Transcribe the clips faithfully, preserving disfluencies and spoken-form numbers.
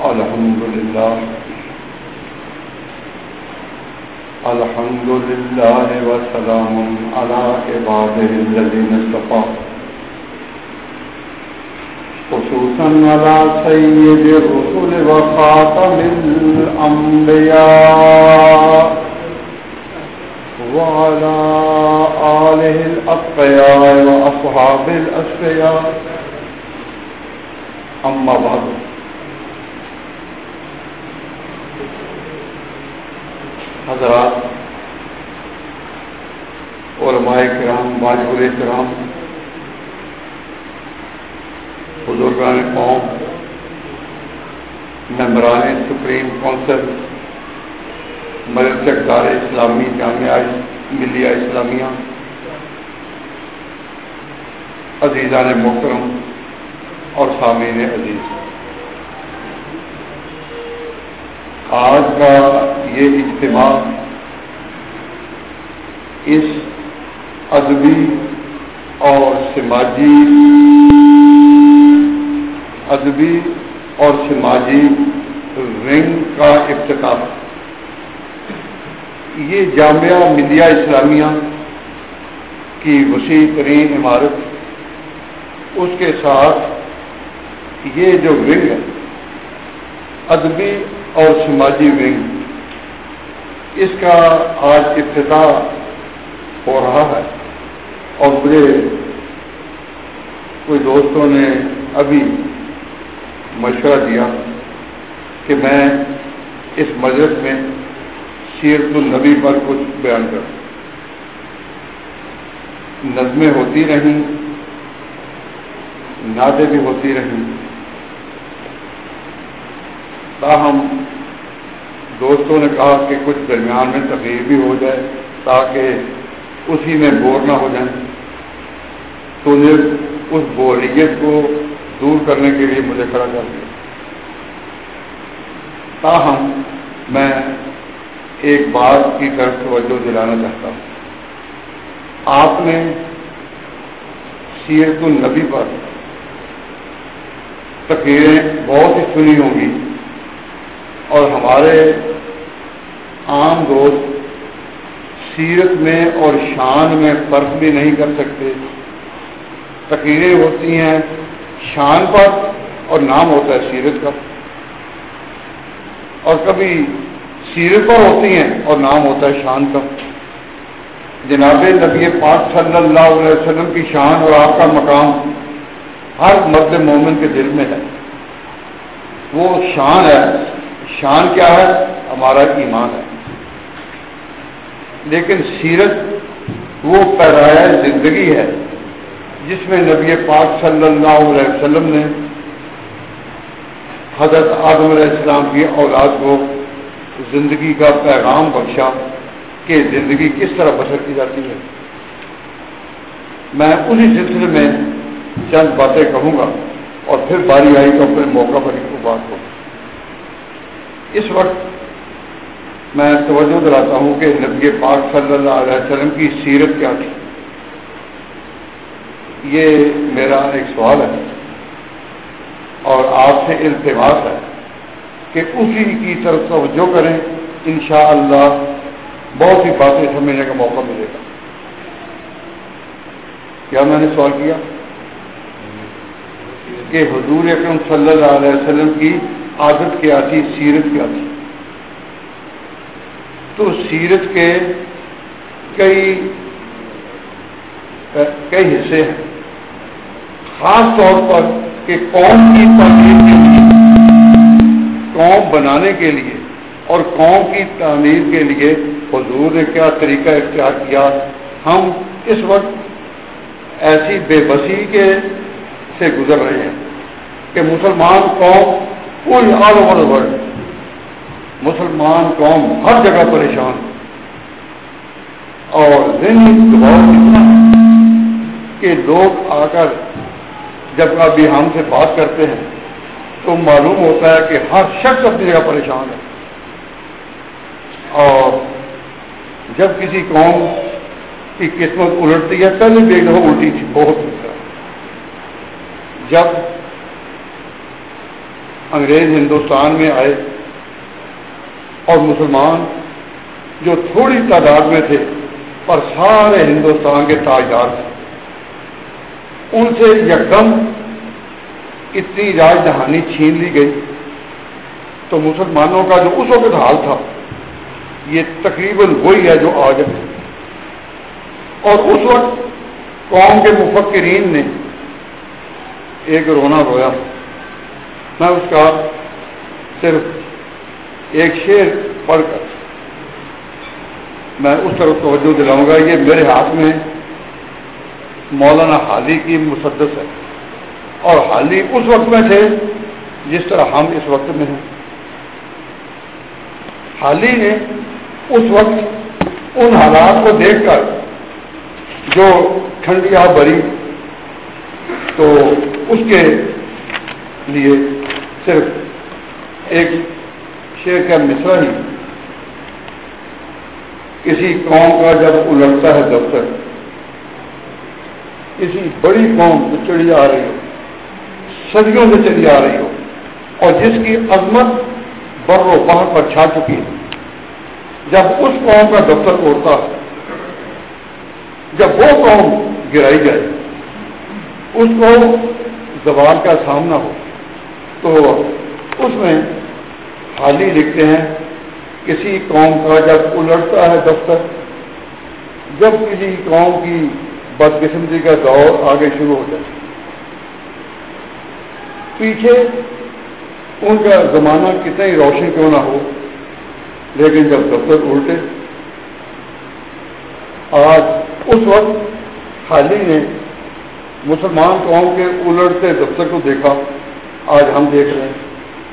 الحمد للہ الحمد للہ وسلام علی عبادہ الذین اصطفیٰ خصوصاً علی سید الرسل وخاتم الانبیاء وعلى آلہ الاتقیاء واصحاب الاسفیاء اما بعد. حضرات، علماء کرام، واجب احترام، بزرگان قوم، ممبران سپریم کونسل، مجلس دار اسلامی جامعہ ملیہ اسلامیہ، عزیزان محترم اور سامعین عزیز، آج کا یہ اجتماع اس ادبی اور سماجی ادبی اور سماجی رنگ کا افتتاح، یہ جامعہ ملیہ اسلامیہ کی وسیع ترین عمارت، اس کے ساتھ یہ جو ونگ ہے ادبی اور سماجی ونگ، اس کا آج افتتاح ہو رہا ہے. اور مجھے کوئی دوستوں نے ابھی مشورہ دیا کہ میں اس مجلس میں سیرت النبی پر کچھ بیان کروں. نظمیں ہوتی رہیں، نعتیں بھی ہوتی رہیں، تاہم دوستوں نے کہا کہ کچھ درمیان میں تغیر بھی ہو جائے تاکہ اسی میں بور نہ ہو جائیں. تو نے اس بوریت کو دور کرنے کے لیے مجھے کھڑا کر دیا. تاہم میں ایک بات کی طرف توجہ دلانا چاہتا ہوں. آپ نے سیرت النبی پر تقریریں بہت ہی سنی ہوں گی، اور ہمارے عام دوست سیرت میں اور شان میں فرق بھی نہیں کر سکتے. تقریریں ہوتی ہیں شان پر اور نام ہوتا ہے سیرت کا، اور کبھی سیرت پر ہوتی ہیں اور نام ہوتا ہے شان کا. جناب نبی پاک صلی اللہ علیہ وسلم کی شان اور آپ کا مقام ہر مرد مومن کے دل میں ہے. وہ شان ہے. شان کیا ہے؟ ہمارا ایمان ہے. لیکن سیرت وہ پیدائش زندگی ہے جس میں نبی پاک صلی اللہ علیہ وسلم نے حضرت آدم علیہ السلام کی اولاد کو زندگی کا پیغام بخشا کہ زندگی کس طرح بسر کی جاتی ہے. میں اسی سلسلے میں چند باتیں کہوں گا اور پھر باری آئی تو اپنے موقع پر ایک بات ہو. اس وقت میں توجہ دلاتا ہوں کہ نبی پاک صلی اللہ علیہ وسلم کی سیرت کیا تھی. یہ میرا ایک سوال ہے اور آپ سے التماس ہے کہ اسی کی طرف توجہ کریں. انشاءاللہ بہت سی باتیں سمجھنے کا موقع ملے گا. کیا میں نے سوال کیا کہ حضور اکرم صلی اللہ علیہ وسلم کی عادت کیا تھی، سیرت کیا تھی؟ تو سیرت کے کئی کئی حصے ہیں، خاص طور پر کہ قوم کی تعمیر کے لیے، قوم بنانے کے لیے اور قوم کی تعمیر کے لیے حضور نے کیا طریقہ اختیار کیا. ہم اس وقت ایسی بے بسی کے سے گزر رہے ہیں کہ مسلمان قوم پوری آل اوور ورلڈ، مسلمان قوم ہر جگہ پریشان، اور ذہنی دباؤ اتنا ہے کہ لوگ آ کر جب ابھی ہم سے بات کرتے ہیں تو معلوم ہوتا ہے کہ ہر شخص اپنی جگہ پریشان ہے. اور جب کسی قوم کی قسمت الٹتی ہے، پہلے بھی ایک دفعہ الٹی تھی بہت. جب انگریز ہندوستان میں آئے اور مسلمان جو تھوڑی تعداد میں تھے پر سارے ہندوستان کے تاجدار تھے، ان سے یکدم اتنی راج دہانی چھین لی گئی تو مسلمانوں کا جو اس وقت حال تھا یہ تقریباً وہی ہے جو آج ہے۔ اور اس وقت قوم کے مفکرین نے ایک رونا رویا۔ میں اس کا صرف ایک شعر پڑھ کر میں اس طرف توجہ دلاؤں گا۔ یہ میرے ہاتھ میں مولانا حالی کی مسدس ہے، اور حالی اس وقت میں تھے جس طرح ہم اس وقت میں ہیں۔ حالی نے اس وقت ان حالات کو دیکھ کر جو ٹھنڈیاں بری، تو اس کے لیے صرف ایک شعر کا مصرع ہی، کسی قوم کا جب الٹتا ہے دفتر، کسی بڑی قوم جو چلی آ رہی ہو، صدیوں سے چلی آ رہی ہو، اور جس کی عظمت بر و بحر پر چھا چکی ہے، جب اس قوم کا دفتر اڑتا ہے، جب وہ قوم گرائی جائے، اس کو زوال کا سامنا ہو، تو اس میں حالی لکھتے ہیں کسی قوم کا جب الٹتا ہے دفتر، جب کسی قوم کی بدقسمتی کا دور آگے شروع ہو جائے، پیچھے ان کا زمانہ کتنا ہی روشن کیوں نہ ہو، لیکن جب دفتر الٹے، آج اس وقت حالی نے مسلمان قوم کے الٹتے دفتر کو دیکھا، آج ہم دیکھ رہے ہیں۔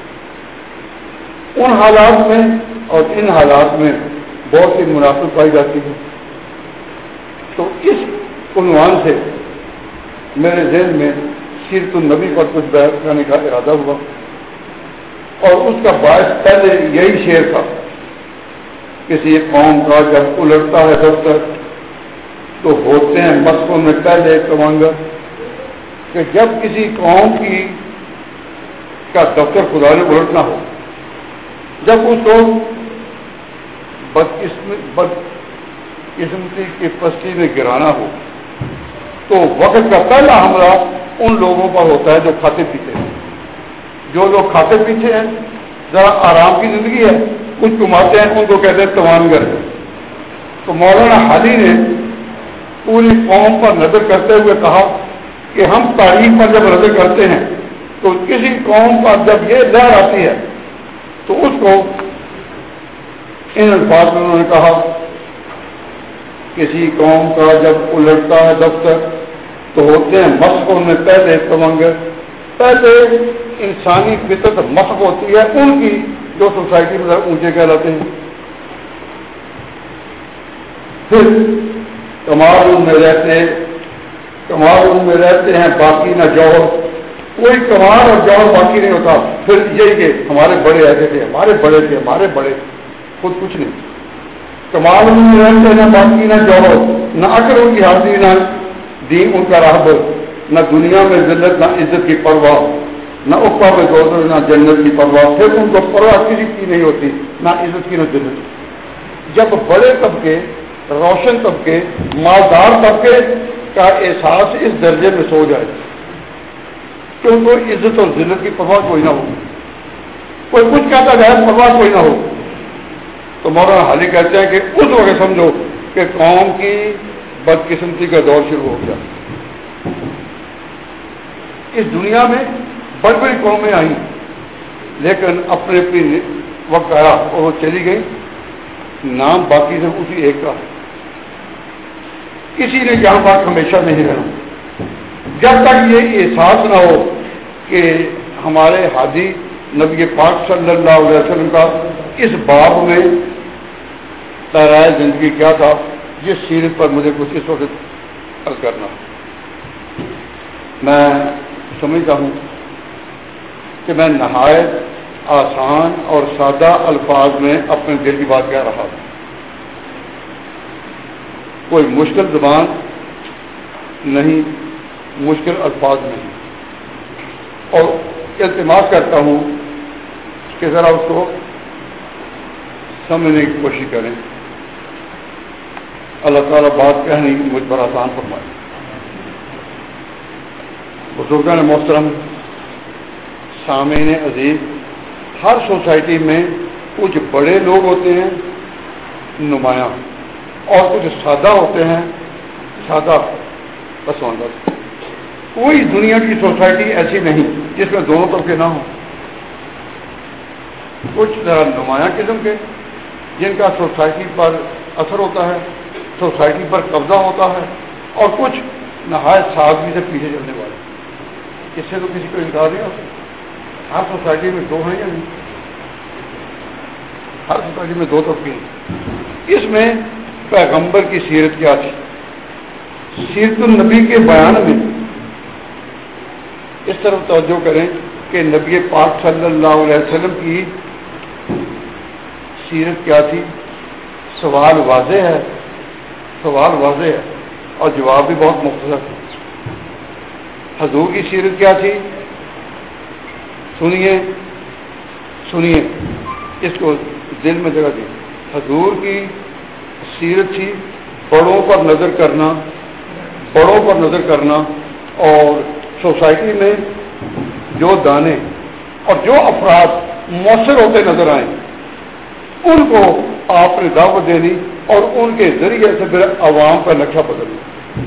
ان حالات میں اور ان حالات میں بہت سی مناسبت پائی جاتی ہے۔ تو اس عنوان سے میرے ذہن میں سیرت النبی پر کچھ بیان کرنے کا ارادہ ہوا، اور اس کا باعث پہلے یہی شعر تھا، کسی قوم کا جب الٹتا ہے دفتر تو ہوتے ہیں مسکوں میں پہلے کمانگر، کہ جب کسی قوم کی کا دفتر خدا نے الٹنا ہو، جب اس کو بدقسمتی کی پستی میں گرانا ہو، تو وقت کا پہلا حملہ ان لوگوں پر ہوتا ہے جو کھاتے پیتے ہیں۔ جو لوگ کھاتے پیتے ہیں، ذرا آرام کی زندگی ہے، کچھ کماتے ہیں، ان کو کہتے ہیں توانگر۔ تو مولانا حالی نے پوری قوم پر نظر کرتے ہوئے کہا کہ ہم تاریخ پر جب نظر کرتے ہیں تو کسی قوم پر جب یہ لہر آتی ہے تو اس کو ان الفاظ میں انہوں نے کہا، کسی قوم کا جب الٹتا ہے دفتر تو ہوتے ہیں مسخوں میں پہلے کمانگر۔ پہلے انسانی فطرت مسخ ہوتی ہے ان کی جو سوسائٹی میں اونچے کہلاتے ہیں، پھر کمال ان میں رہتے کمال ان میں رہتے ہیں باقی نہ جوہر، کوئی کمال اور جوہر باقی نہیں ہوتا۔ پھر یہی کہ ہمارے بڑے ایسے تھے، ہمارے بڑے تھے، ہمارے بڑے خود کچھ نہیں۔ کمال ان میں رہتے نہ باقی نہ جوہر، نہ عقل ان کی حاضری، نہ دین ان کا راہبر، نہ دنیا میں ذلت نہ عزت کی پرواہ، نہ اقبا میں دوزخ نہ جنت کی پرواہ۔ پھر ان کو پرواہ کسی کی نہیں ہوتی، نہ عزت کی نہ جنت۔ جب بڑے طبقے، روشن طبقے، مالدار طبقے کا احساس اس درجے میں سو جائے کہ ان کو عزت اور ذلت کی پرواہ کوئی نہ ہو، کوئی کچھ کہتا جائے پرواہ کوئی نہ ہو، تو مولانا حالی کہتے ہیں کہ اس وقت سمجھو کہ قوم کی بدقسمتی کا دور شروع ہو گیا۔ اس دنیا میں بڑی بڑی قومیں آئیں، لیکن اپنے اپنے وقت آیا اور وہ چلی گئی، نام باقی سے اسی ایک کا ہے۔ کسی نے یہاں پر ہمیشہ نہیں رہنا، جب تک یہ احساس نہ ہو کہ ہمارے ہادی نبی پاک صلی اللہ علیہ وسلم کا اس باب میں تیرائے زندگی کیا تھا، جس سیرت پر مجھے کچھ اس وقت عرض کرنا۔ میں سمجھتا ہوں کہ میں نہایت آسان اور سادہ الفاظ میں اپنے دل کی بات کہہ رہا ہوں، کوئی مشکل زبان نہیں، مشکل الفاظ نہیں، اور التماس کرتا ہوں کہ ذرا اس کو سمجھنے کی کوشش کریں. اللہ تعالیٰ بات کہنی مجھ پر آسان فرمائے. بزرگان محترم، سامعین عزیز، ہر سوسائٹی میں کچھ بڑے لوگ ہوتے ہیں نمایاں، اور کچھ سادہ ہوتے ہیں سادہ پسماندہ. کوئی دنیا کی سوسائٹی ایسی نہیں جس میں دونوں طبقے نہ ہوں. کچھ ذرا نمایاں قسم کے جن کا سوسائٹی پر اثر ہوتا ہے، سوسائٹی پر قبضہ ہوتا ہے، اور کچھ نہایت سادگی سے پیچھے چلنے والے. اس سے تو کسی کو انکار نہیں ہوتا. ہر سوسائٹی میں دو ہیں یا نہیں؟ ہر سوسائٹی میں دو طبقے ہیں. اس میں پیغمبر کی سیرت کیا تھی؟ سیرت النبی کے بیان میں اس طرف توجہ کریں کہ نبی پاک صلی اللہ علیہ وسلم کی سیرت کیا تھی. سوال واضح ہے، سوال واضح ہے اور جواب بھی بہت مختصر ہے. حضور کی سیرت کیا تھی؟ سنیے سنیے اس کو دل میں جگہ دی. حضور کی سیرت تھی بڑوں پر نظر کرنا، بڑوں پر نظر کرنا، اور سوسائٹی میں جو دانے اور جو افراد مؤثر ہوتے نظر آئیں ان کو آپ نے دعوت دینی اور ان کے ذریعے سے پھر عوام کا نقشہ بدلنا.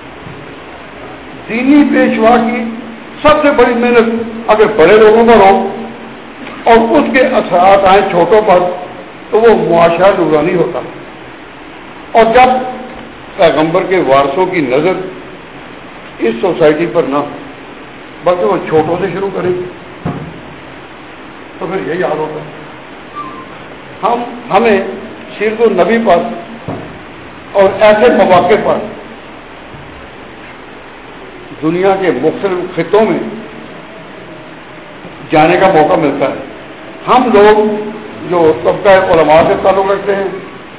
دینی پیشوا کی سب سے بڑی محنت اگر بڑے لوگوں پر ہو اور اس کے اثرات آئیں چھوٹوں پر تو وہ معاشرہ نورانی ہوتا ہے. اور جب پیغمبر کے وارثوں کی نظر اس سوسائٹی پر نہ بلکہ وہ چھوٹوں سے شروع کریں تو پھر یہی حال ہوتا ہے. ہم ہمیں سیرت النبی پر اور ایسے مواقع پر دنیا کے مختلف خطوں میں جانے کا موقع ملتا ہے. ہم لوگ جو طبقہ علماء سے تعلق رکھتے ہیں،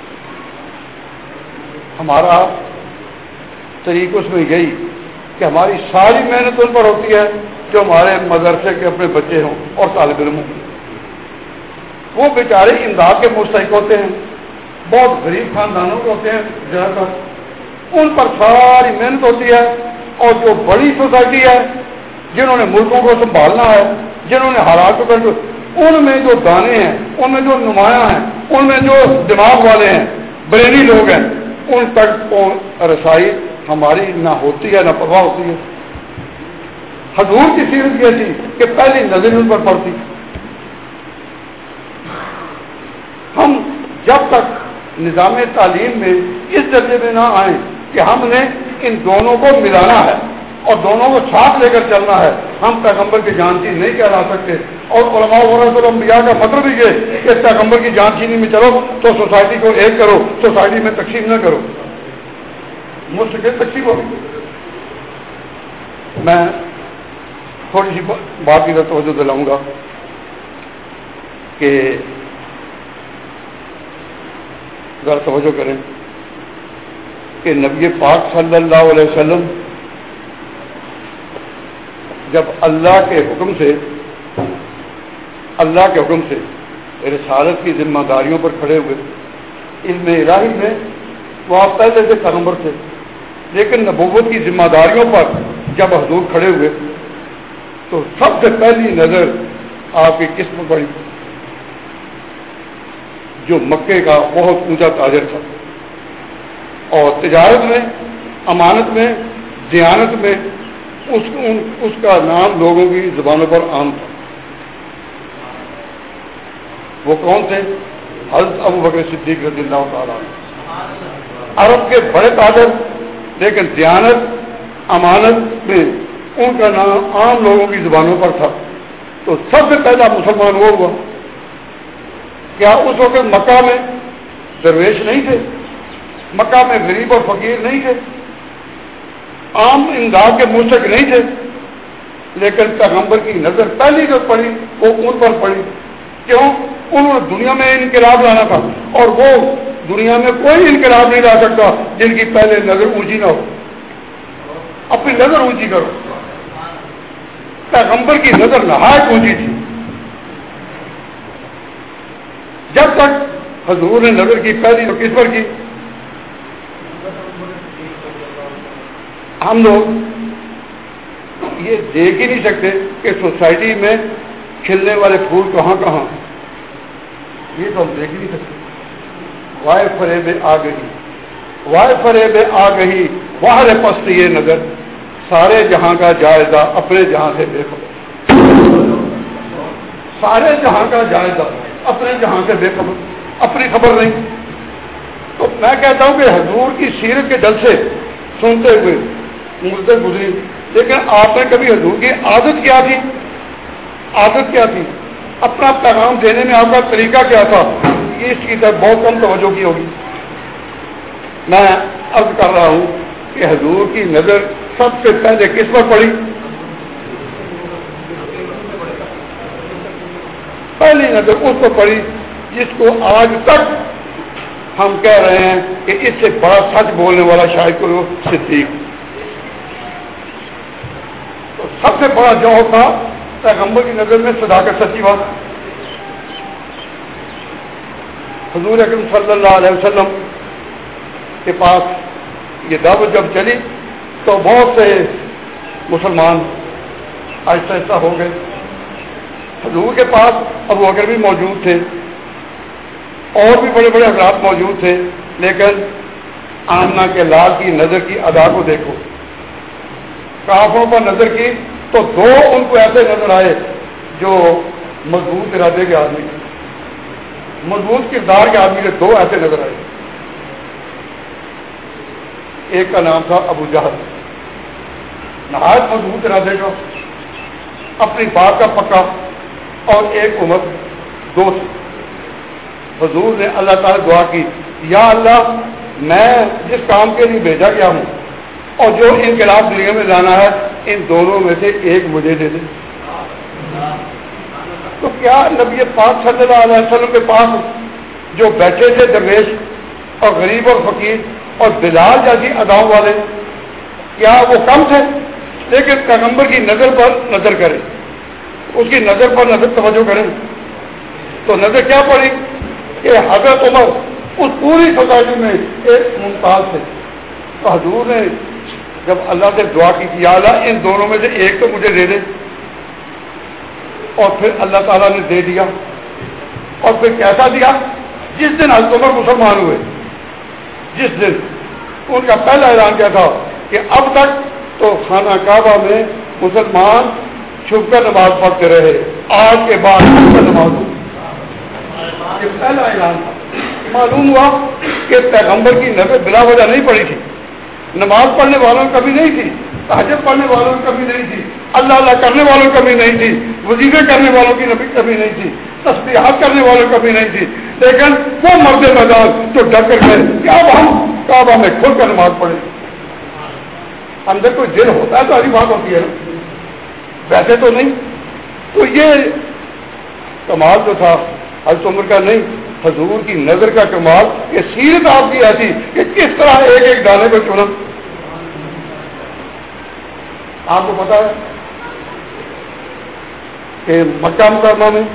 ہمارا طریق اس میں یہی کہ ہماری ساری محنت ان پر ہوتی ہے جو ہمارے مدرسے کے اپنے بچے ہوں اور طالب علم ہوں. وہ بیچارے امداد کے مستحق ہوتے ہیں، بہت غریب خاندانوں کے ہوتے ہیں زیادہ تر، ان پر ساری محنت ہوتی ہے. اور جو بڑی سوسائٹی ہے جنہوں نے ملکوں کو سنبھالنا ہے، جنہوں نے حالات کو کنٹرول، ان میں جو دانے ہیں، ان میں جو نمایاں ہیں، ان میں جو دماغ والے ہیں، برینی لوگ ہیں، ان تک رسائی ہماری نہ ہوتی ہے نہ پرواہ ہوتی ہے. حضور کی سیرت یہ تھی کہ پہلی نظر ان پر پڑتی. ہم جب تک نظام تعلیم میں اس درجے میں نہ آئیں کہ ہم نے ان دونوں کو ملانا ہے اور دونوں کو ساتھ لے کر چلنا ہے، ہم پیغمبر کی جانچین نہیں کہلا سکتے. اور علماء ورثۃ الانبیاء کا مطلب ہی یہ کہ پیغمبر کی جانچینی میں چلو تو سوسائٹی کو ایک کرو، سوسائٹی میں تقسیم نہ کرو. مستقل تقسیم ہوگی. میں تھوڑی سی بات کی طرف توجہ دلاؤں گا کہ ذرا توجہ کریں کہ نبی پاک صلی اللہ علیہ وسلم جب اللہ کے حکم سے اللہ کے حکم سے رسالت کی ذمہ داریوں پر کھڑے ہوئے، علم الہی میں وہ آپ پہلے سے پیغمبر تھے، لیکن نبوت کی ذمہ داریوں پر جب حضور کھڑے ہوئے تو سب سے پہلی نظر آپ کی قسم پڑی جو مکے کا بہت اونچا تاجر تھا، اور تجارت میں، امانت میں، دیانت میں اس اس کا نام لوگوں کی زبانوں پر عام تھا. وہ کون تھے؟ حضرت ابو بکر صدیق رضی اللہ تعالیٰ عنہ. عرب کے بڑے تاجر، لیکن دیانت، امانت میں ان کا نام عام لوگوں کی زبانوں پر تھا. تو سب سے پہلا مسلمان وہ ہوا. کیا اس وقت مکہ میں درویش نہیں تھے؟ مکہ میں غریب اور فقیر نہیں تھے؟ عام امداد کے مستحق نہیں تھے؟ لیکن پیغمبر کی نظر پہلی جو پڑی وہ ان پر پڑی. کیوں؟ انہوں نے دنیا میں انقلاب لانا تھا، اور وہ دنیا میں کوئی انقلاب نہیں لا سکتا جن کی پہلے نظر اونچی نہ ہو. اپنی نظر اونچی کرو. پیغمبر کی نظر نہایت اونچی تھی. جب تک حضور نے نظر کی پہلی تو کس پر کی؟ ہم لوگ یہ دیکھ ہی نہیں سکتے کہ سوسائٹی میں کھلنے والے پھول کہاں کہاں، یہ تو ہم دیکھ ہی نہیں سکتے. وائے فریب آ گئی، وائے فریب آ گئی، باہر پست یہ نظر، سارے جہاں کا جائزہ اپنے جہاں سے بے خبر، سارے جہاں کا جائزہ اپنے جہاں سے بے خبر، اپنی خبر نہیں. تو میں کہتا ہوں کہ حضور کی سیرت کے جلسے سنتے ہوئے مجھے گزری، لیکن آپ نے کبھی حضور کی عادت کیا تھی؟ عادت کیا تھی؟ اپنا پیغام دینے میں آپ کا طریقہ کیا تھا؟ یہ اس کی طرف بہت کم توجہ کی ہوگی. میں عرض کر رہا ہوں کہ حضور کی نظر سب سے پہلے کس پر پڑی؟ پہلی نظر اس پر پڑی جس کو آج تک ہم کہہ رہے ہیں کہ اس سے بڑا سچ بولنے والا شاید کوئی صدیق. تو سب سے بڑا جو تھا پیغمبر کی نظر میں صداقت، سچی بات. حضور اکرم صلی اللہ علیہ وسلم کے پاس یہ دعوت جب چلی تو بہت سے مسلمان آہستہ آہستہ ہو گئے. حضور کے پاس ابو بکر بھی موجود تھے اور بھی بڑے بڑے حضرات موجود تھے، لیکن آمنہ کے لال کی نظر کی ادا کو دیکھو، کافروں پر نظر کی تو دو ان کو ایسے نظر آئے جو مضبوط ارادے کے آدمی، مضبوط کردار کے آدمی کے دو ایسے نظر آئے. ایک کا نام تھا ابو جہل، نہایت مضبوط ارادے کا، اپنی بات کا پکا، اور ایک عمر، دو تھے. حضور نے اللہ تعالیٰ دعا کی، یا اللہ میں جس کام کے لیے بھیجا گیا ہوں اور جو انقلاب دنیا میں لانا ہے ان دونوں میں سے ایک مجھے دے دے. تو کیا نبی پاک صلی اللہ علیہ وسلم کے پاس جو بیٹھے تھے درویش اور غریب اور فقیر اور بلال جیسی اداؤں والے، کیا وہ کم تھے؟ لیکن پیغمبر کی نظر پر نظر کریں، اس کی نظر پر نظر توجہ کریں تو نظر کیا پڑی کہ حضرت عمر اس پوری سوسائٹی میں ایک ممتاز تھے. تو حضور نے جب اللہ سے دعا کی کہ یا اللہ ان دونوں میں سے ایک تو مجھے دے دے، اور پھر اللہ تعالیٰ نے دے دیا. اور پھر کیسا دیا؟ جس دن حضرت عمر مسلمان ہوئے، جس دن ان کا پہلا اعلان کیا تھا کہ اب تک تو خانہ کعبہ میں مسلمان چھپ کر نماز پڑھتے رہے، آج کے بعد چھپ کر نماز ہو. یہ پہلا اعلان تھا. معلوم ہوا کہ پیغمبر کی نظر بلا وجہ نہیں پڑی تھی، نماز پڑھنے والوں کی کمی نہیں تھی، تہجد پڑھنے والوں کی کمی نہیں تھی، اللہ اللہ کرنے والوں کی کمی نہیں تھی، وظیفے کرنے والوں کی کمی نہیں تھی، تسبیحات کرنے والوں کی کمی نہیں تھی، لیکن وہ مرد میدان جو ڈر کر گئے کہ اب ہم کعبہ میں کھل کر نماز پڑھیں. اندر کوئی دل ہوتا ہے تو ایسی بات ہوتی ہے نا، ویسے تو نہیں. تو یہ کمال جو تھا حضرت عمر کا نہیں، حضور کی نظر کا کمال، یہ سیرت آپ کی ایسی کہ کس طرح ایک ایک دانے کو چنا. آپ کو پتا ہے کہ مکہ مکرمہ میں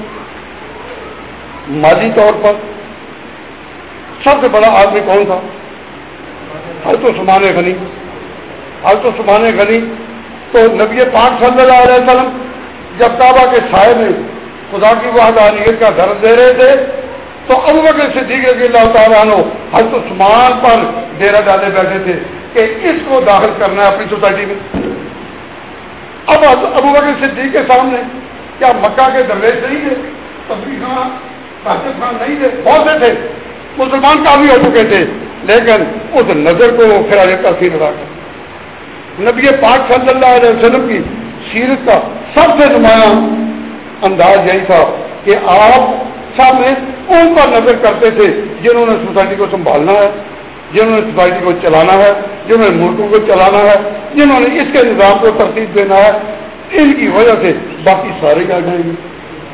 مالی طور پر سب سے بڑا آدمی کون تھا؟ حضرت عثمان غنی. حضرت عثمان غنی تو نبی پاک صلی اللہ علیہ وسلم جب کعبہ کے سائے میں خدا کی وحدانیت کا درد دے رہے تھے تو ابو بکر صدیق رضی اللہ تعالیٰ عنہ حضرت عثمان پر ڈیرا ڈالے بیٹھے تھے کہ اس کو داخل کرنا ہے اپنی سوسائٹی میں. اب ابو بکر صدیق کے سامنے کیا مکہ کے درویش نہیں تھے، تبلیغ خان راجد خان نہیں تھے، بہت سے تھے، مسلمان کافی ہو چکے تھے، لیکن اس نظر کو وہ خراج تحسین ادا کر. نبی پاک صلی اللہ علیہ وسلم کی سیرت کا سب سے نمایاں انداز یہی تھا کہ آپ سامنے ان پر نظر کرتے تھے جنہوں نے سوسائٹی کو سنبھالنا ہے، جنہوں نے سوسائٹی کو چلانا ہے، جنہوں نے ملکوں کو چلانا ہے، جنہوں نے اس کے نظام کو ترتیب دینا ہے. ان کی وجہ سے باقی سارے آ جائیں گے.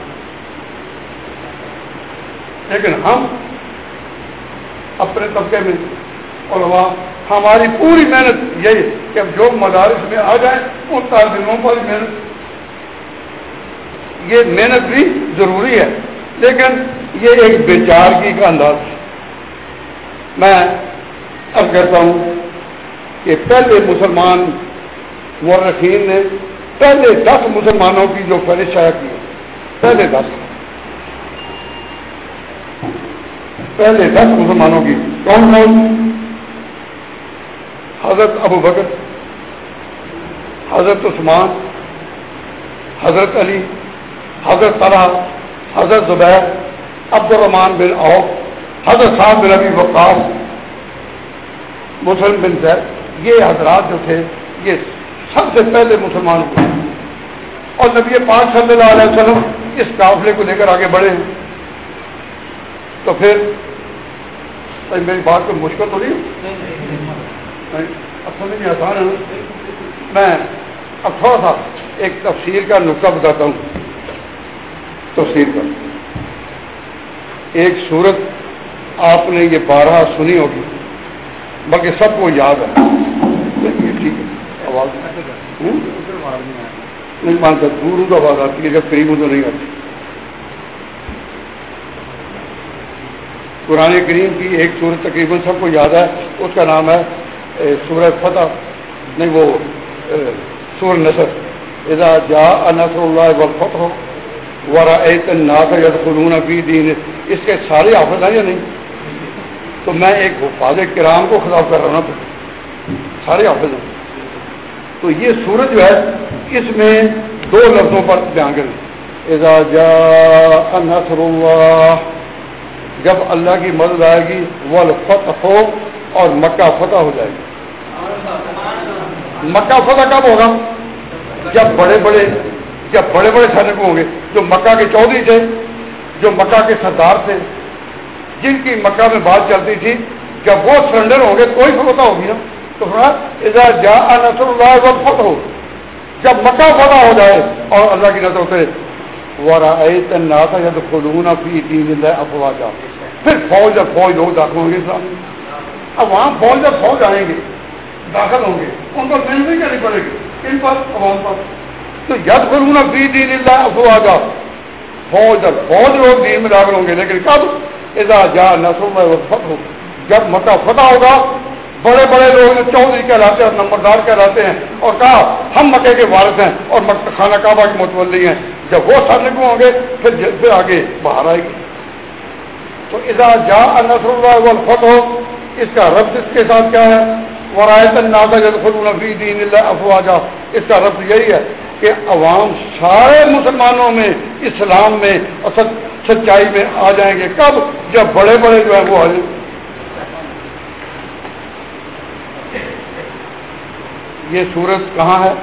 لیکن ہم اپنے طبقے میں علماء ہماری پوری محنت یہی کہ جو مدارس میں آ جائیں ان طالب علموں پر محنت، یہ محنت بھی ضروری ہے لیکن یہ ایک بیچارگی کا انداز ہے. میں اب کہتا ہوں کہ پہلے مسلمان مورخین نے پہلے دس مسلمانوں کی جو فہرست شائع کی پہلے دس پہلے دس مسلمانوں کی کون کون؟ حضرت ابو بکر، حضرت عثمان، حضرت علی، حضرت طلحہ، حضرت زبیر، عبد الرحمن بن عوف، حضرت سعد بن ابی وقاص، مسلم بن زید. یہ حضرات جو تھے یہ سب سے پہلے مسلمان ہوئے اور نبی پاک صلی اللہ علیہ وسلم اس قافلے کو لے کر آگے بڑھے ہیں. تو پھر میری بات کو مشکل تو نہیں اصل میں آسان ہے. میں اب تھوڑا سا ایک تفسیر کا نقطہ بتاتا ہوں. تفسیر کا ایک صورت آپ نے یہ بارہ سنی ہوگی بلکہ سب کو یاد ہے. ٹھیک ہے آواز نہیں مانتا دور تو آواز آتی ہے جب قریب تو نہیں آتی. قرآن کریم کی ایک سورت تقریباً سب کو یاد ہے، اس کا نام ہے سورہ فتح نہیں وہ سورہ نصر. اذا جاء نصر اللہ والفتح ورأیت الناس یدخلون فی دین. اس کے سارے حافظ ہیں یا نہیں؟ تو میں ایک حفاظ کرام کو خطاب کر رہا ہوں، سارے حافظ ہیں. تو یہ سورت جو ہے اس میں دو لفظوں پر بیان کریں. اذا جاء نصر اللہ، جب اللہ کی مدد آئے گی، والفتح ہو اور مکہ فتح ہو جائے گی. مکہ فتح کب ہوگا؟ جب بڑے بڑے جب بڑے بڑے سینک ہوں گے جو مکہ کے چودھری تھے، جو مکہ کے سردار تھے، جن کی مکہ میں بات چلتی تھی، جب وہ سرنڈر ہوں گے کوئی فتح ہوگی نا. تو اذا جاء نصر اللہ والفتح ہو، جب مکہ فتح ہو جائے اور اللہ کی نظر سے ورأیت الناس یدخلون فی دین اللہ افواجا، پھر فوج جب فوج لوگ داخل ہوں گے اسلام میں. اب وہاں فوج جب فوج آئیں گے داخل ہوں گے ان پر محنت نہیں کرنی پڑے گی، ان پر عوام پر. تو یدخلون فی دین اللہ افواجا، فوج جب فوج لوگ دین میں داخل ہوں گے. لیکن کب؟ اذا جاء نصر اللہ والفتح، جب مکہ فتح ہوگا. بڑے بڑے لوگ جو چودھری کہلاتے ہیں، نمبردار کہلاتے ہیں، اور کہا ہم مکے کے وارث ہیں اور خانہ کعبہ کے متولی ہیں، جب وہ سرنگو ہوں گے پھر پھر آگے باہر آئے گی. تو اذا جاء نصر اللہ والفتح، اس کا ربط اس کے ساتھ کیا ہے؟ ورأیت الناس یدخلون فی دین اللہ افواجا. اس کا ربط یہی ہے کہ عوام سارے مسلمانوں میں اسلام میں اور سچائی میں آ جائیں گے. کب؟ جب بڑے بڑے جو ہیں وہ آ جائیں. یہ سورت کہاں ہے؟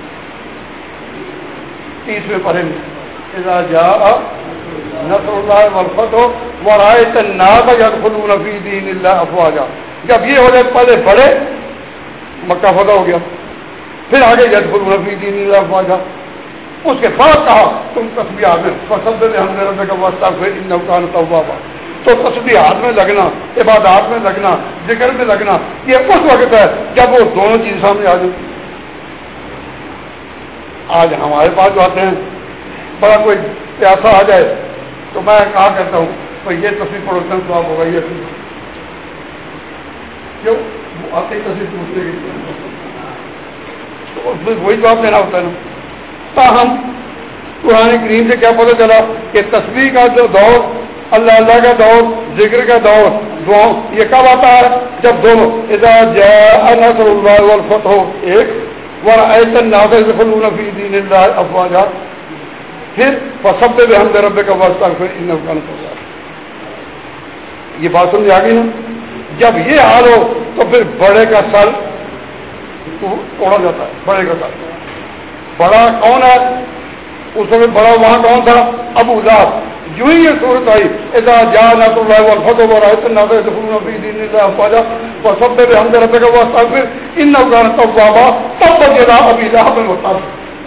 تیسویں پارے میں. اذا جاء نصر اللہ والفتح ورأیت الناس یدخلون فی دین اللہ افواجا. جب یہ ہو جائے پہلے بڑے مکہ فتح ہو گیا، پھر آگے یدخلون فی دین اللہ افواجا. اس کے بعد کہا تم تسبیحات میں فسبح بحمد ربک واستغفر انہ کان توابا. تو تسبیحات میں لگنا، عبادات میں لگنا، ذکر میں لگنا، یہ اس وقت ہے جب وہ دونوں چیز سامنے آ جائیں. آج ہمارے پاس جو آتے ہیں بڑا کوئی پیاسا آ جائے تو میں کہا کرتا ہوں بھائی یہ تصویر پڑوسن تو آپ ہوگا یہ کیوں آتے ہی تصویر پوچھتے گی تو اس میں وہی جواب دینا ہوتا ہے نا. تاہم قرآن کریم سے کیا پتہ چلا کہ تسبیح کا جو دور، اللہ اللہ کا دور، ذکر کا دور، دعا، یہ کب آتا ہے؟ جب دونوں اذا جاء نصر اللہ والفتح ایک، ورأیت الناس یدخلون فی دین اللہ افواجا، پھر فسبح بحمد ربک واستغفر انہ کان توابا. یہ بات سمجھ آ گئی نا؟ جب یہ حال ہو تو پھر بڑے کا سر توڑا جاتا ہے. بڑے کا سر بڑا کون ہے اس وقت؟ بڑا وہاں کون تھا؟ ابو لہب. جو ہی یہ صورت آئی اذا جاء نصر اللہ والفتح ورأیت الناس یدخلون فی دین اللہ افواجا فسبح بحمد ربک واستغفر انہ کان توابا، تبت یدا ابی لہب وتب.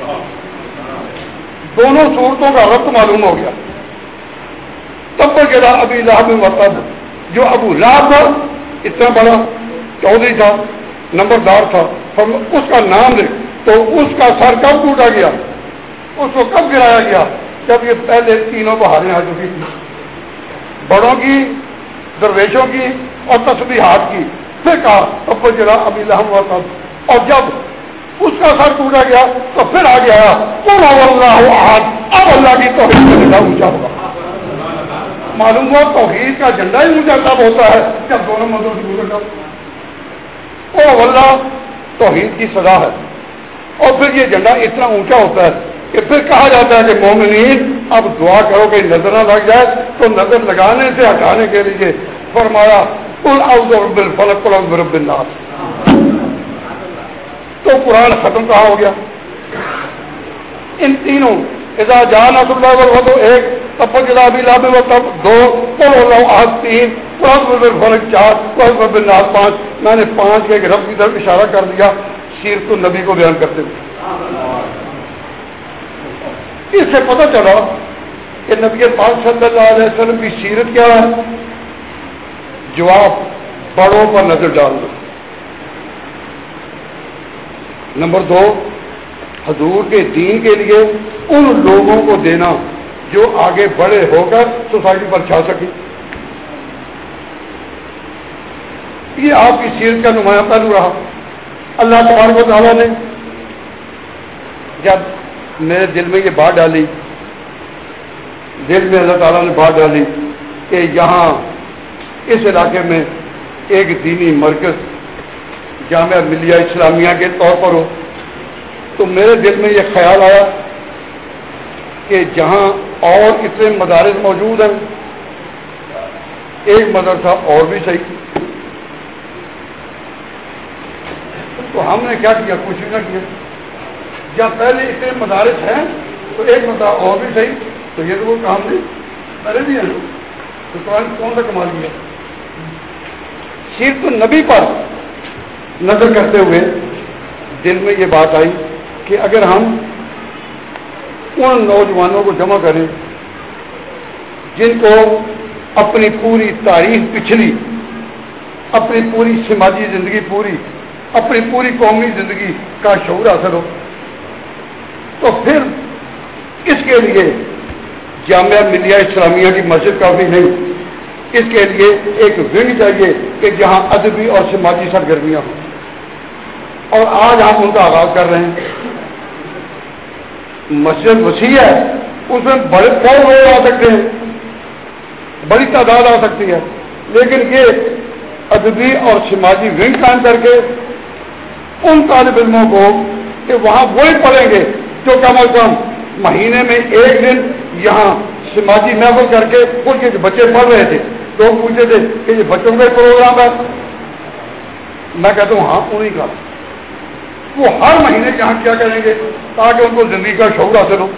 دونوں صورتوں کا ربط معلوم ہو گیا. تبت یدا ابی لہب وتب، جو ابو لہب تھا اتنا بڑا چودھری تھا، نمبردار تھا، اس کا نام لے تو اس کا سر کب ٹوٹا گیا؟ اس کو کب گرایا گیا؟ جب یہ پہلے تینوں بہاریں آ چکی تھی، بڑوں کی، درویشوں کی اور تسبیحات کی، پھر کہا اب جرا ابھی لہم ہوا تب، اور جب اس کا سر ٹوٹا گیا تو پھر آ گیا قل هو اللہ احد، اب اللہ کی توحید کا جھنڈا اونچا ہوگا۔ معلوم ہوا توحید کا جھنڈا ہی اونچا تب ہوتا ہے جب دونوں مدوں سے گزر جاؤ۔ قل هو اللہ توحید کی صدا ہے، اور پھر یہ جھنڈا اتنا اونچا ہوتا ہے کہ پھر کہا جاتا ہے کہ مومنین اب دعا کرو کہ نظر نہ لگ جائے، تو نظر لگانے سے ہٹانے کے لیے فرمایا قل اعوذ برب الفلق قل اعوذ برب الناس، تو قرآن ختم کہا ہو گیا۔ ان تینوں اذا جاء نصر اللہ والفتح ایک، تب جدا بھی لابے و تب دو، قل اللہ احد تین، قل اعوذ برب الفلق چار، قل اعوذ برب الناس پانچ۔ میں نے پانچ کے ایک رب کی طرف اشارہ کر دیا سیرت النبی کو بیان کرتے ہوئے۔ اس سے پتہ چلا کہ نبی پاک صلی اللہ علیہ وسلم کی سیرت کیا ہے؟ جواب بڑوں پر نظر ڈال دو۔ نمبر دو، حضور کے دین کے لیے ان لوگوں کو دینا جو آگے بڑے ہو کر سوسائٹی پر چھا سکے۔ یہ آپ کی سیرت کا نمایاں پہلو رہا۔ اللہ تبارک و تعالیٰ نے جب میرے دل میں یہ بات ڈالی، دل میں اللہ تعالیٰ نے بات ڈالی کہ یہاں اس علاقے میں ایک دینی مرکز جامعہ ملیہ اسلامیہ کے طور پر ہو، تو میرے دل میں یہ خیال آیا کہ جہاں اور اتنے مدارس موجود ہیں، ایک مدرسہ اور بھی صحیح۔ تو ہم نے کیا کیا؟ کچھ نہ کیا۔ جب پہلے اتنے مدارس ہیں تو ایک مدرسہ اور بھی صحیح، تو یہ تو وہ کام نہیں، پہلے بھی ہے تو کون سا کمال کیا؟ سیرت النبی پر نظر کرتے ہوئے دل میں یہ بات آئی کہ اگر ہم ان نوجوانوں کو جمع کریں جن کو اپنی پوری تاریخ پچھلی، اپنی پوری سماجی زندگی پوری، اپنی پوری قومی زندگی کا شعور حاصل ہو، تو پھر اس کے لیے جامعہ ملیہ اسلامیہ کی مسجد کافی نہیں، اس کے لیے ایک ونگ چاہیے کہ جہاں ادبی اور سماجی سرگرمیاں ہوں، اور آج ہم ان کا آغاز کر رہے ہیں۔ مسجد وسیع ہے، اس میں بڑے بہت لوگ آ سکتے ہیں، بڑی تعداد آ سکتی ہے، لیکن یہ ادبی اور سماجی ونگ قائم کر کے ان طالب علموں کو کہ وہاں وہی پڑھیں گے جو کم از کم مہینے میں ایک دن یہاں سماجی محفل کر کے ان کے بچے پڑھ رہے تھے، لوگ پوچھتے تھے کہ یہ بچوں کا پروگرام ہے، میں کہتا ہوں ہاں انہیں کا، وہ ہر مہینے یہاں کیا کریں گے تاکہ ان کو زندگی کا شعور حاصل ہو۔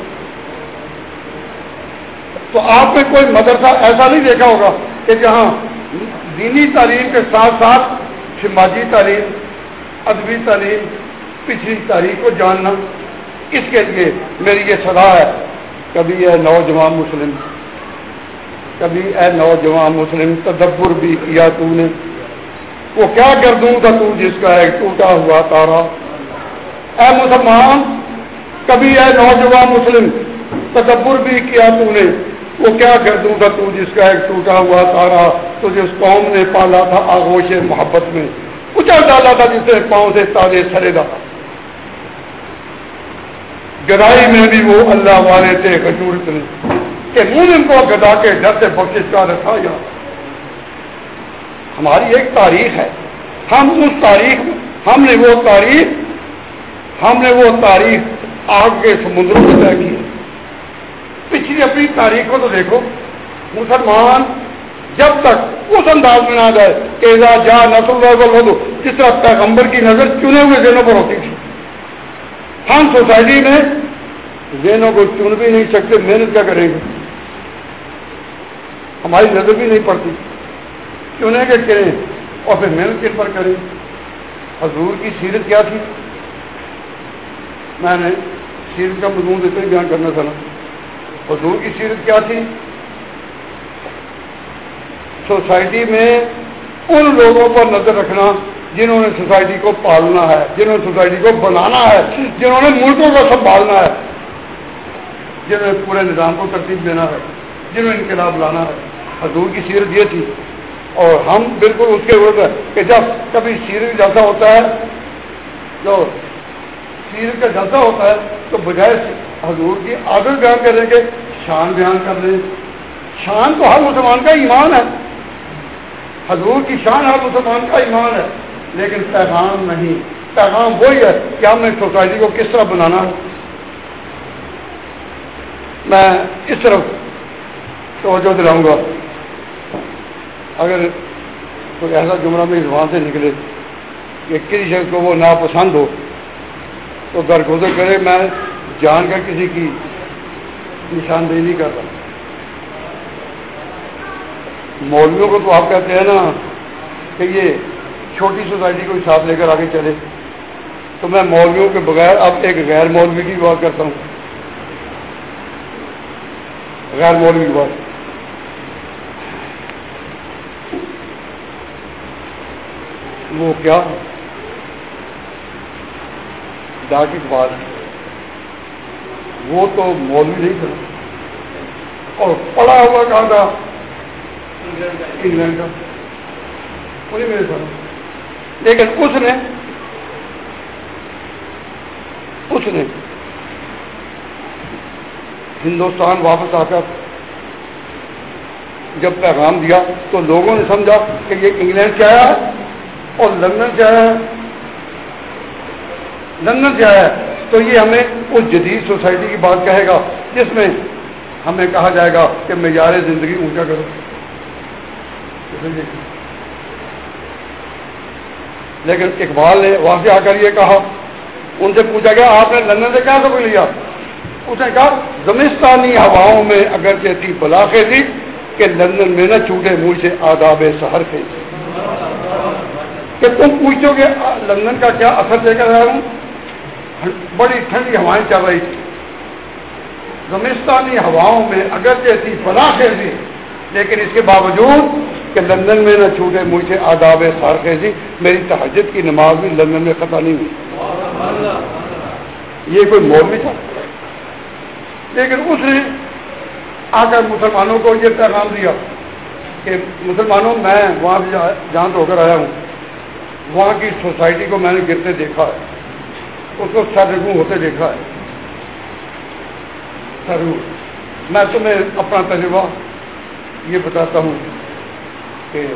تو آپ نے کوئی مدرسہ ایسا نہیں دیکھا ہوگا کہ جہاں دینی تعلیم کے ساتھ ساتھ سماجی تعلیم، ادبی تعلیم، پچھلی تاریخ کو جاننا۔ اس کے لیے میری یہ صلاح ہے، کبھی اے نوجوان مسلم، کبھی اے نوجوان مسلم تدبر بھی کیا تو نے، وہ کیا کر دوں تھا تو جس کا ایک ٹوٹا ہوا تارا۔ اے مسلمان، کبھی اے نوجوان مسلم تدبر بھی کیا تو نے، وہ کیا کر دوں تھا تو جس کا ایک ٹوٹا ہوا تارا، تو جس قوم نے پالا تھا آغوش محبت میں، اچھل ڈالا تھا جس سے پاؤں سے تالے سرے دا، گدائی میں بھی وہ اللہ والے تھے خجورت نے، کہ مومن کو گدا کے ڈر سے بخشش کا رکھا یا۔ ہماری ایک تاریخ ہے، ہم اس تاریخ ہم نے وہ تاریخ ہم نے وہ تاریخ آگ کے سمندروں میں طے کی۔ پچھلی اپنی تاریخ کو تو دیکھو، مسلمان جب تک اس انداز میں نہ جائے کہ اذا جاء نصر اللہ والفتح، جس طرح پیغمبر کی نظر چنے ہوئے ذہنوں پر ہوتی تھی، ہم سوسائٹی میں ذہنوں کو چن بھی نہیں سکتے، محنت کیا کریں گے؟ ہماری نظر بھی نہیں پڑتی، چنیں گے کریں اور پھر محنت کن پر کریں؟ حضور کی سیرت کیا تھی؟ میں نے سیرت کا مضمون دیتے ہی بیان کرنا چلا۔ حضور کی سیرت کیا تھی؟ سوسائٹی میں ان لوگوں پر نظر رکھنا جنہوں نے سوسائٹی کو پالنا ہے، جنہوں نے سوسائٹی کو بنانا ہے، جنہوں نے ملکوں کو سنبھالنا ہے۔ جنہوں نے پورے نظام کو ترتیب دینا ہے، جنہوں نے انقلاب لانا ہے. حضور کی سیرت یہ تھی، اور ہم بالکل اس کے اوپر کہ جب کبھی سیرت جلسہ ہوتا ہے، جو سیرت کا جلسہ ہوتا ہے تو بجائے حضور کی عادت بیان کرنے کے شان بیان کر لیں. شان تو ہر مسلمان کا ایمان ہے، حضور کی شان ہر مسلمان کا ایمان ہے، لیکن پیغام نہیں. پیغام وہی ہے کہ ہم نے سوسائٹی کو کس طرح بنانا ہے. میں اس طرف توجہ دلاؤں گا. اگر کوئی ایسا جملہ میری زبان سے نکلے کہ کسی شخص کو وہ ناپسند ہو تو درگزر کرے، میں جان کر کسی کی نشاندہی نہیں کرتا. مولویوں کو تو آپ کہتے ہیں نا کہ یہ چھوٹی سوسائٹی کو ساتھ لے کر آگے چلے، تو میں مولویوں کے بغیر اب ایک غیر مولوی کی بات کرتا ہوں. غیر مولوی کی بات، وہ کیا ڈاک اقبال، وہ تو مولوی نہیں تھا اور پڑھا ہوا کہاں تھا؟ انگلینڈ کا، وہی میرے ساتھ. لیکن اس نے اس نے ہندوستان واپس آ کر جب پیغام دیا تو لوگوں نے سمجھا کہ یہ انگلینڈ سے آیا ہے اور لندن سے آیا ہے. لندن سے آیا ہے تو یہ ہمیں اس جدید سوسائٹی کی بات کہے گا جس میں ہمیں کہا جائے گا کہ معیار زندگی اونچا کرو. لیکن اقبال نے وہاں سے آ کر یہ کہا، ان سے پوچھا گیا آپ نے لندن سے کیا سبق لیا؟ اس نے کہا زمستانی ہواؤں میں اگرچہ تھی بلا خیزی کہ لندن میں نہ چھوٹے منہ سے آداب سحر خیزی. کہ تم پوچھو گے لندن کا کیا اثر دے کر رہا ہوں؟ بڑی ٹھنڈی ہوائیں چل رہی تھی، زمستانی ہواؤں میں اگرچہ تھی بلا خیزی، لیکن اس کے باوجود کہ لندن میں نہ چھوٹے منہ سے آداب سحر خیزی، میری تہجد کی نماز بھی لندن میں قطع نہیں ہوئی. یہ کوئی مولوی تھا، لیکن اس نے آ کر مسلمانوں کو یہ پیغام دیا کہ مسلمانوں میں وہاں سے جہاں ہو کر آیا ہوں، وہاں کی سوسائٹی کو میں نے گرتے دیکھا ہے، اس کو سرگو ہوتے دیکھا ہے. سرگو میں تمہیں اپنا تجربہ یہ بتاتا ہوں کہ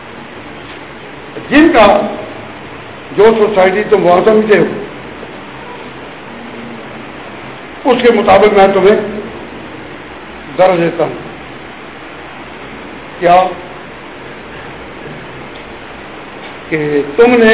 جن کا جو سوسائٹی تم وہاں سمجھتے ہو اس کے مطابق میں تمہیں درج دیتا ہوں. کیا کہ تم نے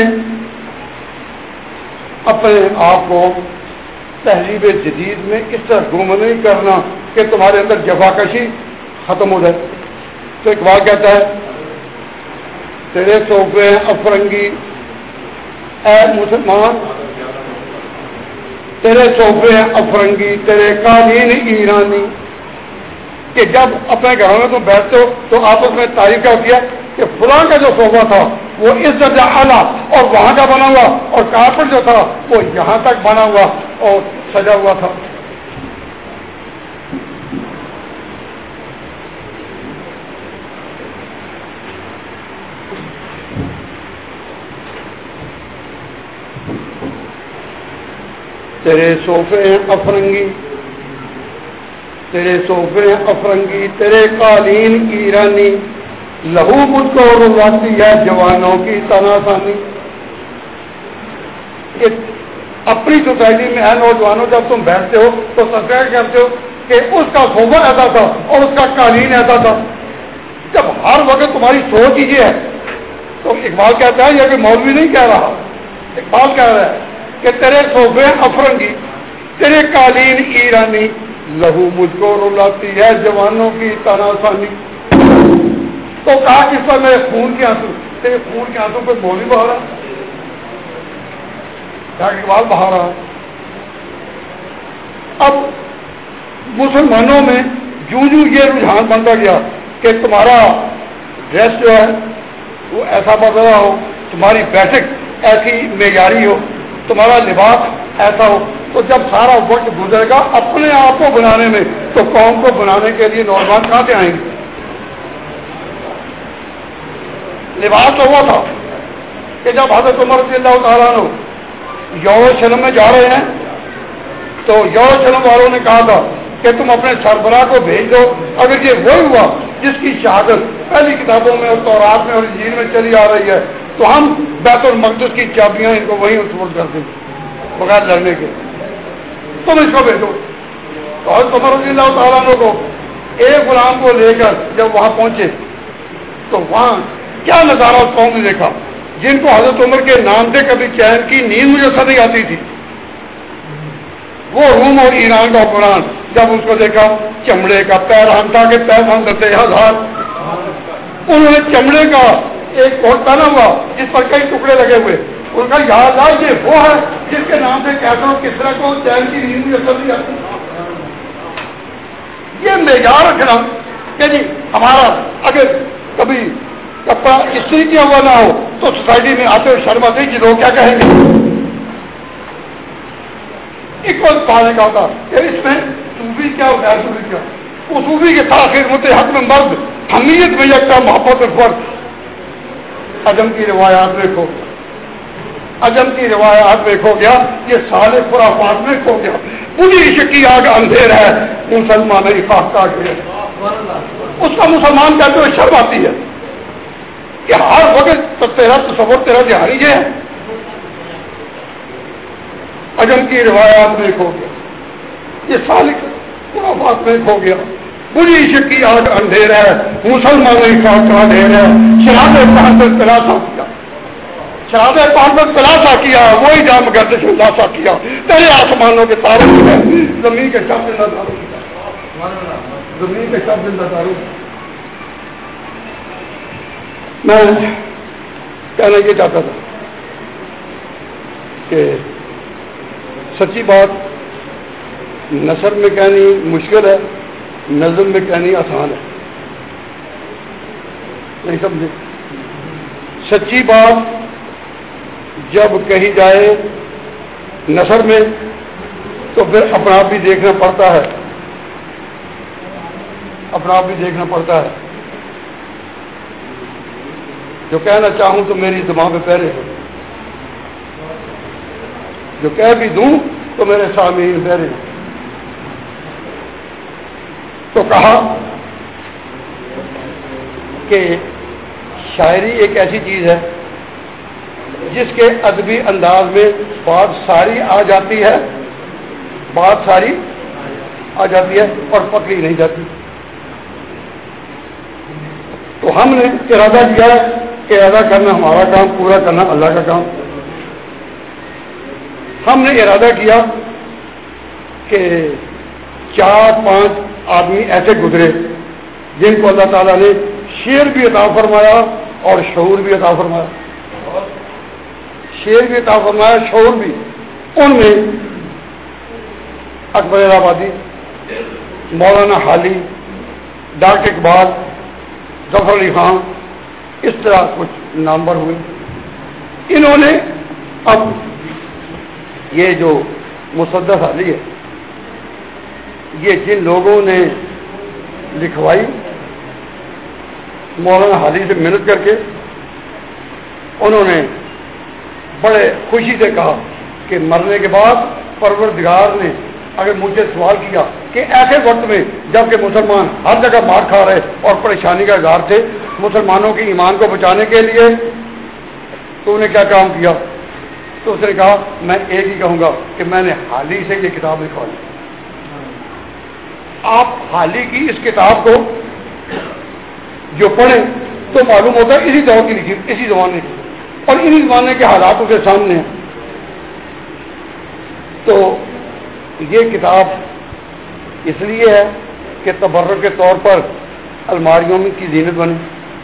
اپنے آپ کو تہذیب جدید میں اس طرح گم نہیں کرنا کہ تمہارے اندر جفاکشی ختم ہو جائے. تو اقبال کہتا ہے تیرے صوفے افرنگی اے مسلمان، تیرے صوفے افرنگی تیرے قالین ایرانی. کہ جب اپنے گھروں میں تم بیٹھتے ہو تو آپس میں تعریف کیا ہوتی ہے کہ فلاں کا جو صوفہ تھا وہ اس درجہ اعلیٰ اور وہاں کا بنا ہوا، اور کارپٹ جو تھا وہ یہاں تک بنا ہوا اور سجا ہوا تھا. تیرے صوفے افرنگی تیرے صوفے افرنگی تیرے قالین ایرانی، لہو مجھ کو رواتی ہے جوانوں کی تناسانی. اپنی سوسائٹی میں ہے نوجوانوں جب تم بیٹھتے ہو تو تذکرہ کرتے ہو کہ اس کا صوفہ ایسا تھا اور اس کا قالین ایسا تھا. جب ہر وقت تمہاری سوچ یہ ہے تو اقبال کہتا ہے یہ کہ مولوی نہیں کہہ رہا، اقبال کہہ رہا ہے کہ تیرے صوفے افرنگی تیرے قالین ایرانی، لہو مجھ کو رلاتی ہے جوانوں کی تناسانی. تو کہا کس پر میرے خون کے آنسو، تیرے خون کے آنسو پہ مولوی بہا رہا، اقبال بہا رہا. اب مسلمانوں میں جوں جوں یہ رجحان بنتا گیا کہ تمہارا ڈریس جو ہے وہ ایسا بدلا ہو، تمہاری بیٹھک ایسی معیاری ہو، تمہارا لباس ایسا ہو. تو جب سارا وقت گزرے گا اپنے آپ کو بنانے میں تو قوم کو بنانے کے لیے نوجوان کہاں سے آئیں گے؟ لباس تو ہوا تھا کہ جب حضرت عمر رضی اللہ تعالیٰ عنہ یروشلم میں جا رہے ہیں تو یروشلم والوں نے کہا تھا کہ تم اپنے سربراہ کو بھیج دو. اگر یہ وہی ہوا جس کی شہادت پہلی کتابوں میں اور تورات میں اور انجیل میں چلی آ رہی ہے تو ہم بیت المقدس کی چابیاں ان کو وہیں سپرد کر دیں بغیر لڑنے کے. تم اس کو بھیجو. تو حضرت عمر رضی اللہ تعالیٰ عنہ کو ایک غلام کو لے کر جب وہاں پہنچے تو وہاں کیا نظارہ اس قوم نے دیکھا جن کو حضرت عمر کے نام سے کبھی چین کی نیند مجھے نہیں آتی تھی. وہ روم اور ایران کا حکمران جب اس کو دیکھا چمڑے کا پیرہن تھا کہ پیرہن دسے ہزار. انہوں نے چمڑے کا ایک کوٹ پہنا ہوا جس پر کئی ٹکڑے لگے ہوئے. ان کا یاد آ یہ وہ ہے جس کے نام سے کہتا ہوں کس طرح کو چین کی نیند مجھے نہیں آتی. یہ معیار رکھنا کہ جی ہمارا اگر کبھی کپڑا استری کیا ہوا نہ ہو تو سوسائٹی میں آتے ہوئے شرم آتی کہ لوگ کیا کہیں گے. ایک وقت پانے کا تھا کہ اس میں صوفی کیا اور غیر صوفی کیا. وہ صوفی کے تاخیر متحق میں مرد حمیت میں یکتا محبت اور فرق. عجم کی روایات میں کھو عجم کی روایات میں کھو گیا. یہ سارے خرافات میں کھو گیا. پوری شکی آگ اندھیر ہے مسلمان فاختہ کے. اس کا مسلمان کہتے ہوئے شرم آتی ہے کہ ہر وقت تیرا تصور تیرا جہانی ہے. عجم کی روایات میں کھو گیا. یہ سالک خرافات میں کھو گیا. بری شکی آگ اندھیر ہے مسلمان کا ڈھیر ہے. شراب پان پر تلاشا کیا شراب پان پر تلاشا کیا وہی جام گردش میں لاشا کیا. تیرے آسمانوں کے تاروں میں زمین کے سب زندہ داروں زمین کے سب زندہ داروں. میں کہنا یہ چاہتا تھا کہ سچی بات نثر میں کہنی مشکل ہے, نظم میں کہنی آسان ہے. نہیں سمجھے؟ سچی بات جب کہی جائے نثر میں تو پھر اپنا آپ بھی دیکھنا پڑتا ہے اپنا آپ بھی دیکھنا پڑتا ہے. جو کہنا چاہوں تو میری زبان پہ پہرے ہو, جو کہہ بھی دوں تو میرے سامنے پہرے ہو. تو کہا کہ شاعری ایک ایسی چیز ہے جس کے ادبی انداز میں بات ساری آ جاتی ہے بات ساری آ جاتی ہے اور پکڑی نہیں جاتی. تو ہم نے ارادہ کیا کہ ارادہ کرنا ہمارا کام, پورا کرنا اللہ کا کام. ہم نے ارادہ کیا کہ چار پانچ آدمی ایسے گزرے جن کو اللہ تعالیٰ نے شعر بھی عطا فرمایا اور شعور بھی عطا فرمایا. شعر بھی عطا فرمایا شعور بھی. ان میں اکبر آبادی, مولانا حالی, ڈاکٹر اقبال, ظفر علی خان, اس طرح کچھ نامور ہوئے. انہوں نے اب یہ جو مصدق حالی ہے یہ جن لوگوں نے لکھوائی مولانا حالی سے محنت کر کے انہوں نے بڑے خوشی سے کہا کہ مرنے کے بعد پروردگار نے اگر مجھے سوال کیا کہ ایسے وقت میں جب کہ مسلمان ہر جگہ مار کھا رہے اور پریشانی کا اظہار تھے مسلمانوں کے ایمان کو بچانے کے لیے تو انہیں کیا کام کیا, تو اس نے کہا میں ایک ہی کہوں گا کہ میں نے حالی سے یہ کتاب لکھوائی. آپ حالی کی اس کتاب کو جو پڑھیں تو معلوم ہوتا ہے اسی دور کی لکھی, اسی زمانے کی, اور انہی زمانے کے حالات اس کے سامنے ہیں. تو یہ کتاب اس لیے ہے کہ تبرک کے طور پر الماریوں میں کی زینت بنے.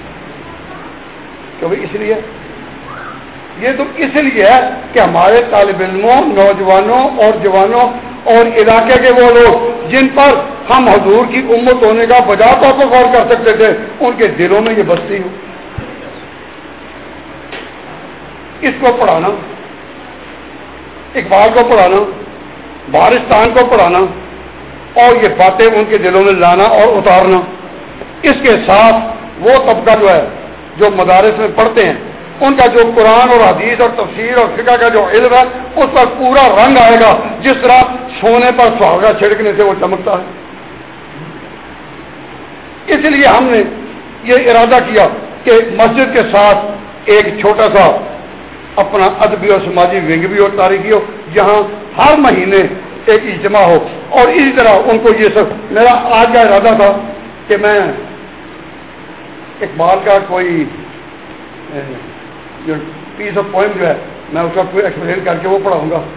کیونکہ اس لیے یہ تو اس لیے ہے کہ ہمارے طالب علموں, نوجوانوں اور جوانوں اور علاقے کے وہ لوگ جن پر ہم حضور کی امت ہونے کا بجا طور پر غور کر سکتے تھے ان کے دلوں میں یہ بستی ہو. اس کو پڑھانا اقبال کو پڑھانا، وارستان کو پڑھانا اور یہ باتیں ان کے دلوں میں لانا اور اتارنا. اس کے ساتھ وہ طبقہ جو ہے جو مدارس میں پڑھتے ہیں ان کا جو قرآن اور حدیث اور تفسیر اور فقہ کا جو علم ہے اس پر پورا رنگ آئے گا، جس طرح سونے پر سہاگا چھڑکنے سے وہ چمکتا ہے. اس لیے ہم نے یہ ارادہ کیا کہ مسجد کے ساتھ ایک چھوٹا سا اپنا ادبی اور سماجی ونگ بھی اور تاریخی ہو، جہاں ہر مہینے ایک اجتماع ہو. اور اسی طرح ان کو یہ سب، میرا آج کا ارادہ تھا کہ میں اقبال کا کوئی جو پیس آف پوئم جو ہے میں اس کا کوئی ایکسپلین کر کے وہ پڑھاؤں گا،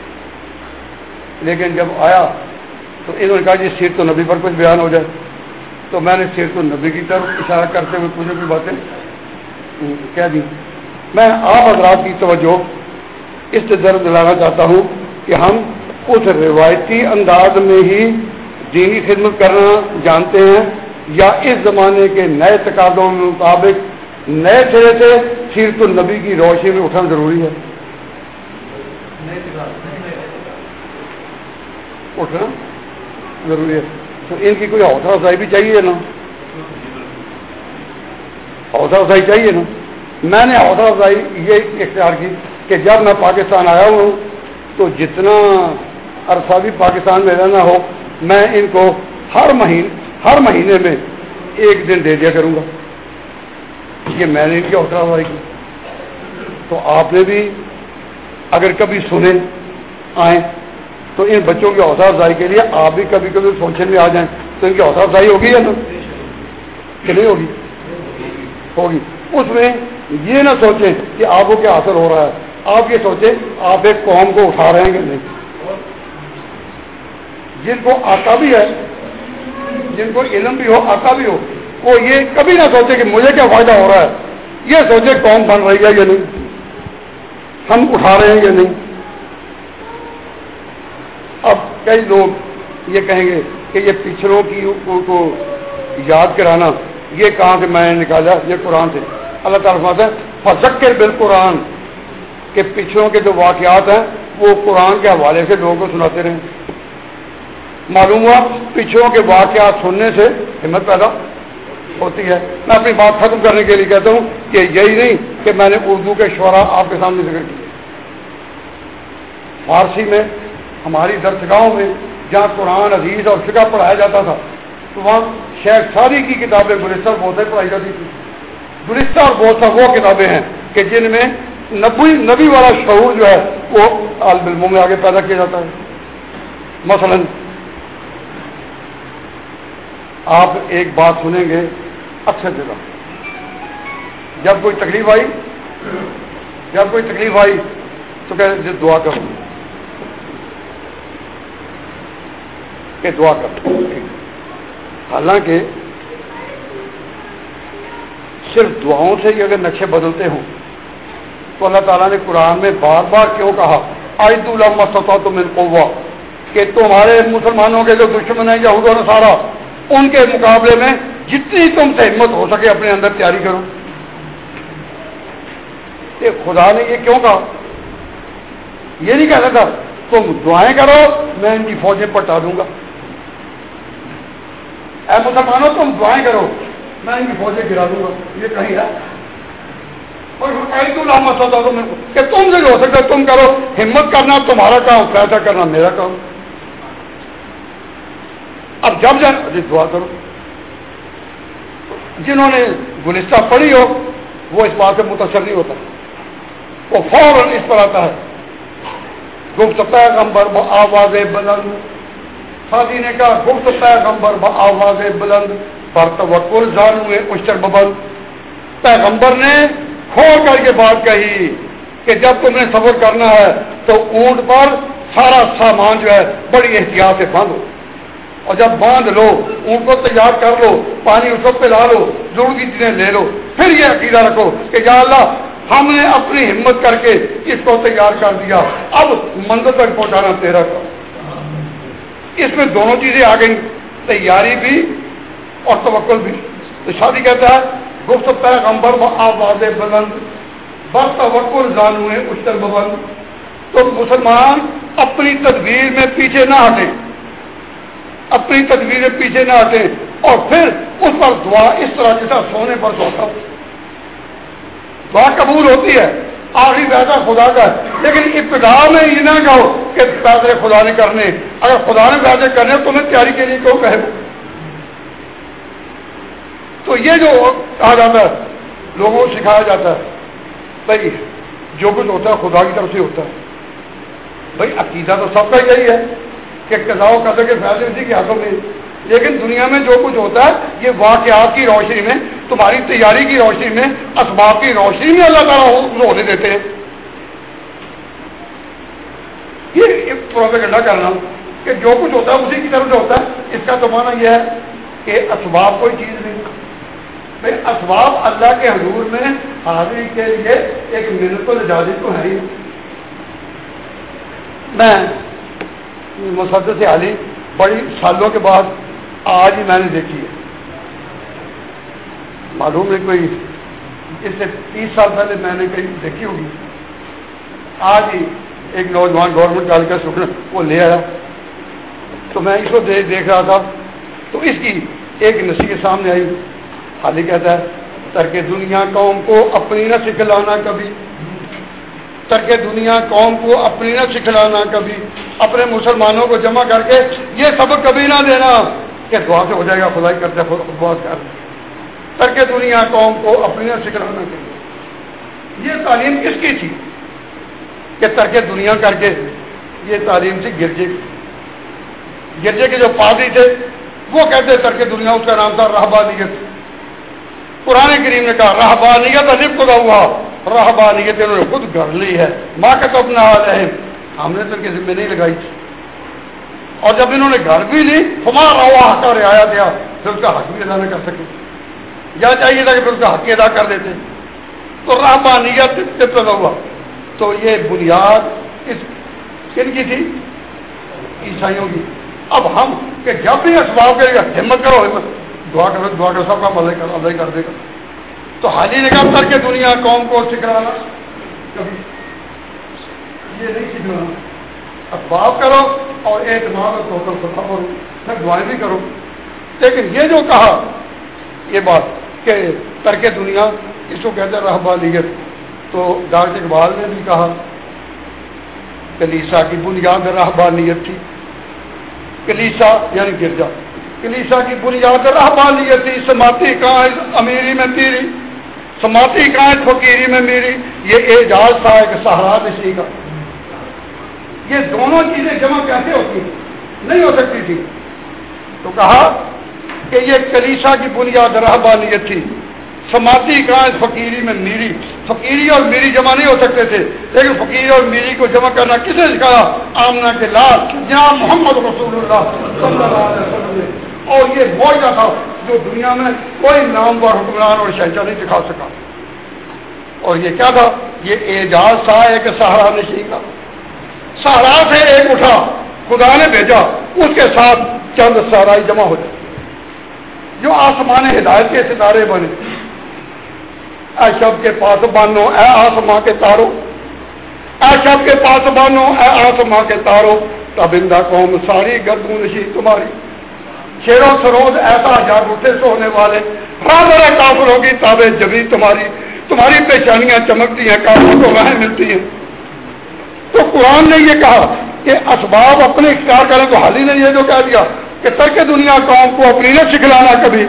لیکن جب آیا تو انہوں نے کہا جی سیرت النبی پر کچھ بیان ہو جائے، تو میں نے سیرت النبی کی طرف اشارہ کرتے ہوئے کچھ بھی باتیں کہہ دی. میں آپ حضرات کی توجہ اس طرف دلانا چاہتا ہوں کہ ہم اس روایتی انداز میں ہی دینی خدمت کرنا جانتے ہیں یا اس زمانے کے نئے تقاضوں کے مطابق نئے سرے سے سیرت النبی کی روشنی میں اٹھنا ضروری ہے. اٹھنا ضروری ہے. تو ان کی کوئی حوصلہ افزائی بھی چاہیے نا، حوصلہ افزائی چاہیے نا. میں نے حوصلہ افزائی یہ اختیار کی کہ جب میں پاکستان آیا ہوں تو جتنا عرصہ بھی پاکستان میں رہنا ہو میں ان کو ہر مہینے ہر مہینے میں ایک دن دے دیا کروں گا. یہ میں نے ان کی حوصلہ افزائی کی. تو آپ نے بھی اگر کبھی سنے آئیں تو ان بچوں کی حوصلہ افزائی کے لیے آپ بھی کبھی کبھی فنکشن میں آ جائیں تو ان کی حوصلہ افزائی ہوگی یا نا کہ نہیں ہوگی؟ ہوگی. اس میں یہ نہ سوچیں کہ آپ کو کیا اثر ہو رہا ہے، آپ یہ سوچیں آپ ایک قوم کو اٹھا رہے ہیں کہ نہیں. جن کو آتا بھی ہے، جن کو علم بھی ہو، آتا بھی ہو، وہ یہ کبھی نہ سوچے کہ مجھے کیا فائدہ ہو رہا ہے، یہ سوچے قوم بن رہی ہے یا نہیں، ہم اٹھا رہے ہیں یا نہیں. اب کئی لوگ یہ کہیں گے کہ یہ پچھڑوں کی کو یاد کرانا یہ کہاں سے میں نے نکالا؟ یہ قرآن سے. اللہ تعالیٰ فرماتا ہے فذکر بالقرآن، کہ پچھڑوں کے جو واقعات ہیں وہ قرآن کے حوالے سے لوگوں کو سناتے رہیں. معلوم ہوا پچھڑوں کے واقعات سننے سے ہمت پیدا ہوتی ہے. میں اپنی بات ختم کرنے کے لیے کہتا ہوں کہ یہی نہیں کہ میں نے اردو کے شعراء آپ کے سامنے ذکر کیے، فارسی میں ہماری درسگاہوں میں جہاں قرآن حدیث اور فقہ پڑھایا جاتا تھا تو وہاں شیخ سعدی کی کتابیں گلستہ اور بوسہ پڑھائی جاتی تھی. گلستہ اور بوسہ وہ کتابیں ہیں کہ جن میں نبی نبی والا شعور جو ہے وہ طالب علموں میں آگے پیدا کیا جاتا ہے. مثلا آپ ایک بات سنیں گے اکثر جگہ، جب کوئی تکلیف آئی جب کوئی تکلیف آئی تو کہ دعا کرو کہ دعا کرو. حالانکہ صرف دعاؤں سے ہی اگر نقشے بدلتے ہوں تو اللہ تعالیٰ نے قرآن میں بار بار کیوں کہا اعدوا لهم ما استطعتم من قوة، کہ تمہارے مسلمانوں کے جو دشمن ہیں یہود و نصارہ ان کے مقابلے میں جتنی تم سے ہمت ہو سکے اپنے اندر تیاری کرو. کہ خدا نے یہ کیوں کہا؟ یہ نہیں کہتا تھا تم دعائیں کرو میں ان کی فوجیں پٹا دوں گا. اے مسلمانوں تم دعائیں کرو میں ان کی فوجیں گرا دوں گا. یہ کہیں ہے اور کہ تم سے جو ہو سکتا تم کرو. ہمت کرنا تمہارا کام، فیصلہ کرنا میرا کام. اب جب جب دعا کرو. جنہوں نے گلستہ پڑھی ہو وہ اس بات سے متاثر نہیں ہوتا، وہ فوراً اس پر آتا ہے گفت پیغمبر بآواز بلند. ساتھی نے کہا گفت پیغمبر بآواز بلند پر توکل زانوئے اشتر ببند. پیغمبر نے کھول کر کے بات کہی کہ جب تم نے سفر کرنا ہے تو اونٹ پر سارا سامان جو ہے بڑی احتیاط سے باندھو، اور جب باندھ لو اونٹ کو تیار کر لو، پانی اس وقت پلا لو، ضرور کی چیزیں لے لو، پھر یہ عقیدہ رکھو کہ یا اللہ ہم نے اپنی ہمت کر کے اس کو تیار کر دیا، اب منزل تک پہنچانا تیرا کام. اس میں دونوں چیزیں آ گئی، تیاری بھی اور توکل بھی. تو شادی کہتا ہے گفت پیغمبر و آواز بلند بس توکل زانوئے اشتر ببند. تو مسلمان اپنی تدبیر میں پیچھے نہ ہٹیں، اپنی تدبیر میں پیچھے نہ ہٹیں، اور پھر اس پر دعا اس طرح جیسا سونے پر سوتا، دعا قبول ہوتی ہے، آخری فیصلہ خدا کا ہے، لیکن ابتدا میں یہ نہ کہو کہ فیصلے خدا نے کرنے، اگر خدا نے فیصلے کرنے تو تمہیں تیاری کے لیے کیوں کہے؟ تو یہ جو کہا جاتا ہے، لوگوں کو سکھایا جاتا ہے بھائی جو کچھ ہوتا ہے خدا کی طرف سے ہوتا ہے، بھائی عقیدہ تو سب کا یہی ہے کہ قضاء و قدر کے فیصلے اسی کے ہاتھوں میں، لیکن دنیا میں جو کچھ ہوتا ہے یہ واقعات کی روشنی میں، تمہاری تیاری کی روشنی میں، اسباب کی روشنی میں اللہ تعالیٰ ہونے دیتے ہیں۔ یہ پروپیگنڈا کرنا کہ جو کچھ ہوتا ہے اسی کی طرف سے ہوتا ہے، اس کا تو معنی یہ ہے کہ اسباب کوئی چیز نہیں، بھائی اسباب اللہ کے حضور میں حاضری کے لیے ایک منت الجازی تو ہے ہی۔ میں مسدس علی بڑی سالوں کے بعد آج ہی میں نے دیکھی ہے، معلوم ہے کوئی اس سے تیس سال پہلے میں نے کہیں دیکھی ہوگی، آج ہی ایک نوجوان گورنمنٹ کالج کا اسٹوڈنٹ وہ لے آیا، تو میں اس کو دیکھ رہا تھا، تو اس کی ایک نصیحت سامنے آئی، حالی کہتا ہے ترک دنیا قوم کو اپنی نہ سکھلانا کبھی، ترک دنیا قوم کو اپنی نہ سکھلانا کبھی، اپنے مسلمانوں کو جمع کر کے یہ سبق کبھی نہ دینا کہ دعا سے ہو جائے گا، خدائی کرتے دعا کر، ترک دنیا قوم کو اپنی نہ سکھلانا کبھی۔ یہ تعلیم کس کی تھی کہ ترک دنیا کر کے؟ یہ تعلیم تھی گرجے کی، گرجے کے جو پادری تھے وہ کہتے ترک دنیا، اس کا نام تھا رہبانیت۔ قرآن کریم نے کہا رہبانیت الف کو ہوا، رہبانیت انہوں نے خود گھڑ لی ہے، ماں کا تو اپنا حال ہے، ہم نے تو ان کے ذمہ نہیں لگائی تھی، اور جب انہوں نے گھر بھی لی ہمارا ہوا حق کا رعایا دیا، پھر اس کا حق بھی ادا نہ کر سکے، یا چاہیے تھا کہ پھر اس کا حق ادا کر دیتے، تو رہبانیت پیدا ہوا۔ تو یہ بنیاد اس کن کی تھی؟ عیسائیوں کی۔ اب ہم کہ جب بھی اسباب کرے گا ہمت کرو، ہمت دعا کرو، دعا کرو، سب کا مزے کر مزے کر دے گا۔ تو حالی نے کہا کر کے دنیا قوم کو سکھلانا کبھی یہ نہیں سکھلانا، اسباب کرو اور اعتماد اور توکل خدا کرو، پھر دعائیں بھی کرو۔ لیکن یہ جو کہا یہ بات کہ ترک دنیا، اس کو کہتے ہیں رہبانیت، تو ڈاکٹر اقبال نے بھی کہا کلیسا کی بنیاد رہبانیت تھی، کلیسا یعنی گرجا، کلیسا کی بنیاد رہبانیت تھی، سماعتی کہاں امیری میں پیری، سماعتی کہاں فقیری میں میری، یہ اعجاز تھا ایک سہارا نشی کا۔ یہ دونوں چیزیں جمع کیسے ہوتی نہیں ہو سکتی تھی، تو کہا کہ یہ کلیسا کی بنیاد رہبانیت تھی، سماعتی کہاں فقیری میں میری، فقیری اور میری جمع نہیں ہو سکتے تھے، لیکن فقیری اور میری کو جمع کرنا کس نے سکھایا؟ آمنہ کے لال جناب محمد رسول اللہ صلی اللہ علیہ وسلم نے۔ اور یہ معجزہ تھا جو دنیا میں کوئی نامور حکمران اور شہنشاہ نہیں دکھا سکا۔ اور یہ کیا تھا؟ یہ اعجاز تھا ایک سہارا نشین کا، سہارا سے ایک اٹھا، خدا نے بھیجا، اس کے ساتھ چند سہرائی جمع ہو جائے جو آسمان ہدایت کے ستارے بنے۔ اے شب کے پاس بانو اے آسماں کے تارو، اے شب کے پاس بانو اے آسماں کے تارو، تابندہ قوم ساری گردوں نشی تمہاری، شیر و سروز ایسا جاگ اٹھے سونے والے، راہ کافروں کی تابے جبی تمہاری، تمہاری پیشانیاں چمکتی ہیں، کافروں کو وہیں ملتی ہیں۔ تو قرآن نے یہ کہا کہ اسباب اپنے اختیار کریں، تو حالی نے یہ جو کہہ دیا کہ ترک دنیا قوم کو اپنی نہ سکھلانا کبھی،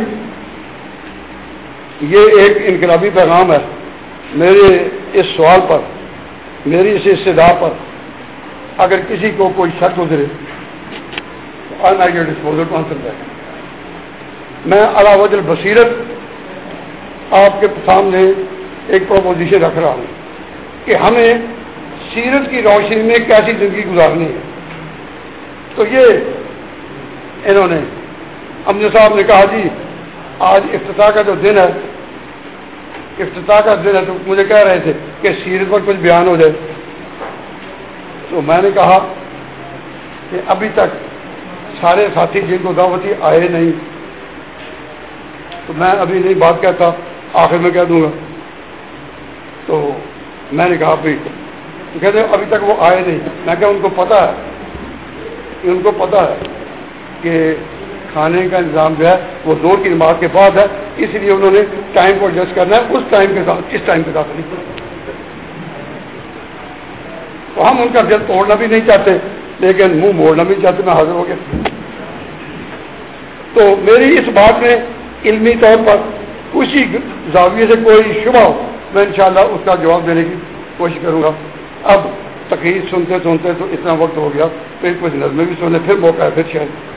یہ ایک انقلابی پیغام ہے۔ میرے اس سوال پر، میری اس استدعا پر اگر کسی کو کوئی شک گزرے تو I make your disposal to answer that. میں علی وجہ البصیرت آپ کے سامنے ایک پروپوزیشن رکھ رہا ہوں کہ ہمیں سیرت کی روشنی میں کیسی زندگی گزارنی ہے۔ تو یہ انہوں نے امجد صاحب نے کہا جی آج افتتاح کا جو دن ہے، افتتاح کا دن ہے، تو مجھے کہہ رہے تھے کہ سیرت پر کچھ بیان ہو جائے، تو میں نے کہا کہ ابھی تک سارے ساتھی جن کو دعوتی آئے نہیں، تو میں ابھی نہیں بات کہتا، آخر میں کہہ دوں گا۔ تو میں نے کہا بھائی کہتے ہیں ابھی تک وہ آئے نہیں. میں کہ ان کو پتا ہے ان کو پتا ہے کہ کھانے کا انتظام جو ہے وہ زور کی نماز کے بعد ہے, اس لیے انہوں نے ٹائم کو ایڈجسٹ کرنا ہے اس ٹائم کے ساتھ, اس ٹائم کے ساتھ نہیں. تو ہم ان کا دل توڑنا بھی نہیں چاہتے لیکن منہ موڑنا بھی چاہتے. میں حاضر ہو گیا. تو میری اس بات میں علمی طور پر کسی زاویے سے کوئی شبہ ہو میں انشاءاللہ اس کا جواب دینے کی کوشش کروں گا. اب تقریر سنتے سنتے تو اتنا وقت ہو گیا, پھر کچھ نظمیں بھی سنے, پھر موقع ہے پھر شاید